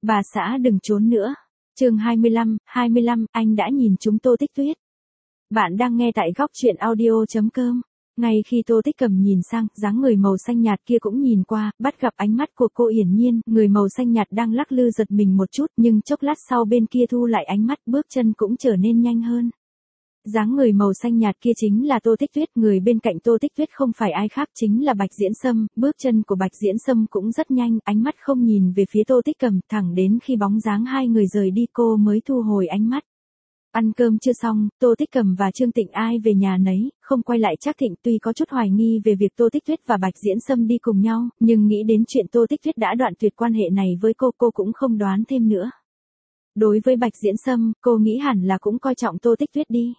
Bà xã đừng trốn nữa. Chương 25, anh đã nhìn chúng Tô Tích Tuyết. Bạn đang nghe tại góc truyện audio.com. Ngay khi Tô Tích Cầm nhìn sang, dáng người màu xanh nhạt kia cũng nhìn qua, bắt gặp ánh mắt của cô Yển Nhiên, người màu xanh nhạt đang lắc lư giật mình một chút, nhưng chốc lát sau bên kia thu lại ánh mắt, bước chân cũng trở nên nhanh hơn. Dáng người màu xanh nhạt kia chính là Tô Tích Tuyết, người bên cạnh Tô Tích Tuyết không phải ai khác chính là Bạch Diễn Sâm, bước chân của Bạch Diễn Sâm cũng rất nhanh, ánh mắt không nhìn về phía Tô Tích Cầm, thẳng đến khi bóng dáng hai người rời đi cô mới thu hồi ánh mắt. Ăn cơm chưa xong, Tô Tích Cầm và Trương Tịnh ai về nhà nấy, không quay lại Trác Thịnh tuy có chút hoài nghi về việc Tô Tích Tuyết và Bạch Diễn Sâm đi cùng nhau, nhưng nghĩ đến chuyện Tô Tích Tuyết đã đoạn tuyệt quan hệ này với cô cũng không đoán thêm nữa. Đối với Bạch Diễn Sâm, cô nghĩ hẳn là cũng coi trọng Tô Tích Tuyết đi.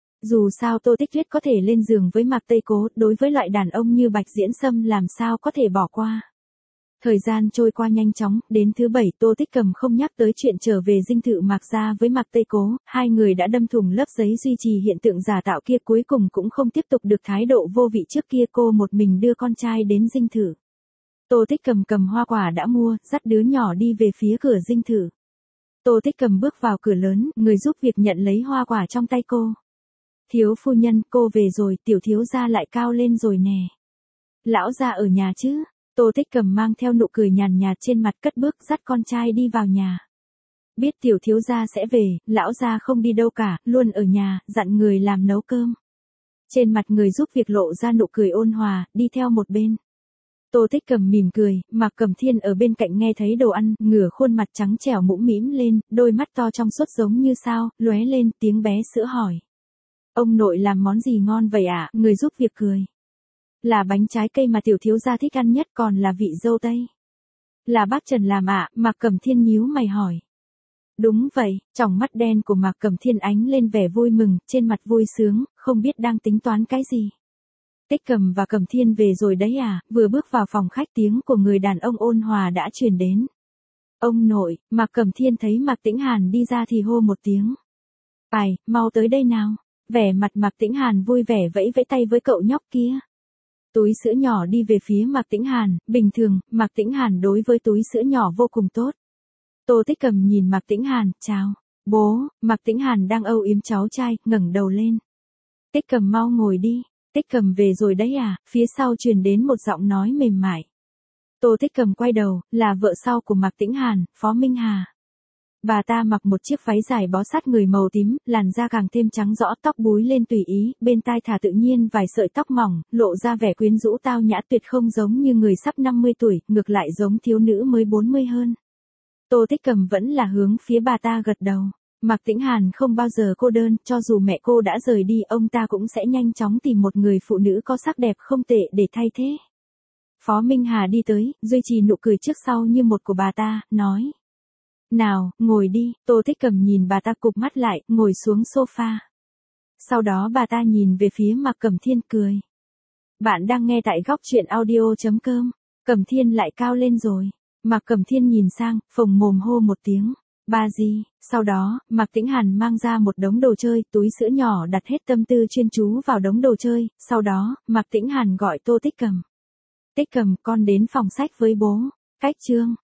Dù sao Tô Tích Tuyết có thể lên giường với Mạc Tây Cố, đối với loại đàn ông như Bạch Diễn Sâm làm sao có thể bỏ qua. Thời gian trôi qua nhanh chóng, đến thứ bảy Tô Tích Cầm không nhắc tới chuyện trở về dinh thự Mạc gia với Mạc Tây Cố, hai người đã đâm thủng lớp giấy duy trì hiện tượng giả tạo kia, cuối cùng cũng không tiếp tục được thái độ vô vị trước kia, cô một mình đưa con trai đến dinh thự. Tô Tích Cầm cầm hoa quả đã mua, dắt đứa nhỏ đi về phía cửa dinh thự. Tô Tích Cầm bước vào cửa lớn, người giúp việc nhận lấy hoa quả trong tay cô. Thiếu phu nhân, cô về rồi, tiểu thiếu gia lại cao lên rồi nè. Lão gia ở nhà chứ? Tô Tích Cầm mang theo nụ cười nhàn nhạt trên mặt, cất bước dắt con trai đi vào nhà. Biết tiểu thiếu gia sẽ về, lão gia không đi đâu cả, luôn ở nhà, dặn người làm nấu cơm. Trên mặt người giúp việc lộ ra nụ cười ôn hòa, đi theo một bên. Tô Tích Cầm mỉm cười, Mạc Cẩm Thiên ở bên cạnh nghe thấy đồ ăn, ngửa khuôn mặt trắng trẻo mũm mĩm lên, đôi mắt to trong suốt giống như sao, lóe lên, tiếng bé sữa hỏi. Ông nội làm món gì ngon vậy ạ? Người giúp việc cười. Là bánh trái cây mà tiểu thiếu gia thích ăn nhất, còn là vị dâu tây. Là bác Trần làm ạ, Mạc Cẩm Thiên nhíu mày hỏi. Đúng vậy, tròng mắt đen của Mạc Cẩm Thiên ánh lên vẻ vui mừng, trên mặt vui sướng, không biết đang tính toán cái gì. Tích Cầm và Cẩm Thiên về rồi đấy à? Vừa bước vào phòng khách tiếng của người đàn ông ôn hòa đã truyền đến. Ông nội, Mạc Cẩm Thiên thấy Mạc Tĩnh Hàn đi ra thì hô một tiếng. Ai, mau tới đây nào. Vẻ mặt Mạc Tĩnh Hàn vui vẻ vẫy vẫy tay với cậu nhóc kia. Túi sữa nhỏ đi về phía Mạc Tĩnh Hàn, bình thường, Mạc Tĩnh Hàn đối với túi sữa nhỏ vô cùng tốt. Tô Tích Cầm nhìn Mạc Tĩnh Hàn, chào. Bố, Mạc Tĩnh Hàn đang âu yếm cháu trai, ngẩng đầu lên. Tích Cầm mau ngồi đi. Tích Cầm về rồi đấy à? Phía sau truyền đến một giọng nói mềm mại. Tô Tích Cầm quay đầu, là vợ sau của Mạc Tĩnh Hàn, Phó Minh Hà. Bà ta mặc một chiếc váy dài bó sát người màu tím, làn da càng thêm trắng rõ, tóc búi lên tùy ý, bên tai thả tự nhiên vài sợi tóc mỏng, lộ ra vẻ quyến rũ tao nhã, tuyệt không giống như người sắp 50 tuổi, ngược lại giống thiếu nữ mới 40 hơn. Tô Tích Cầm vẫn là hướng phía bà ta gật đầu. Mạc Tĩnh Hàn không bao giờ cô đơn, cho dù mẹ cô đã rời đi, ông ta cũng sẽ nhanh chóng tìm một người phụ nữ có sắc đẹp không tệ để thay thế. Phó Minh Hà đi tới, duy trì nụ cười trước sau như một của bà ta, nói. Nào, ngồi đi. Tô Tích Cầm nhìn bà ta cụp mắt lại, ngồi xuống sofa. Sau đó bà ta nhìn về phía Mạc Cẩm Thiên cười. Bạn đang nghe tại góc truyện audio.com. Cẩm Thiên lại cao lên rồi. Mạc Cẩm Thiên nhìn sang, phồng mồm hô một tiếng. Ba gì? Sau đó, Mạc Tĩnh Hàn mang ra một đống đồ chơi, túi sữa nhỏ đặt hết tâm tư chuyên chú vào đống đồ chơi. Sau đó, Mạc Tĩnh Hàn gọi Tô Tích Cầm. Tích Cầm, con đến phòng sách với bố. Cách chương.